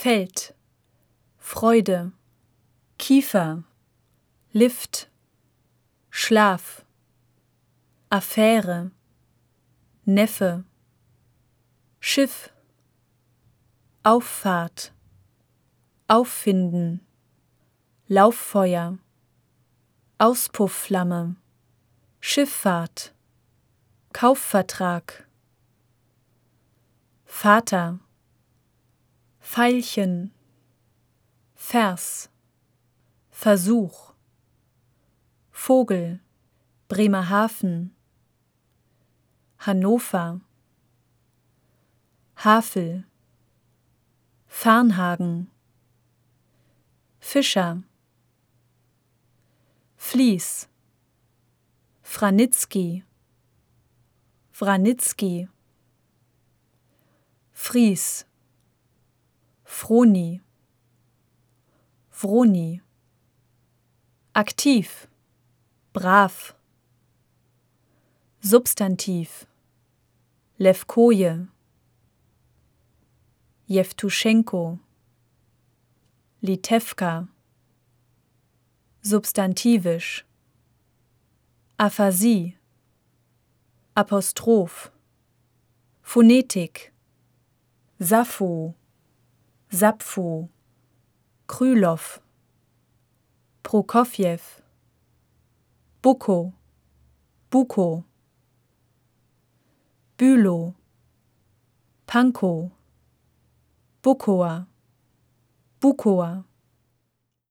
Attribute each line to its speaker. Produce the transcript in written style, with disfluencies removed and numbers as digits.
Speaker 1: Feld, Freude, Kiefer, Lift, Schlaf, Affäre, Neffe, Schiff, Auffahrt, Auffinden, Lauffeuer, Auspuffflamme, Schifffahrt, Kaufvertrag, Vater, Veilchen, Vers, Versuch, Vogel, Bremerhaven, Hannover, Havel, Farnhagen, Fischer, Vlies, Franitzky, Wranitzky, Fries, Froni, Vroni, aktiv, brav, Substantiv, Levkoje, Jewtuschenko, Litewka, substantivisch, Aphasie, Apostroph, Phonetik, Sappho, Sappho, Krylov, Prokofjew, Bucco, Buko, Bülow, Pankow, Bukower, Bukower.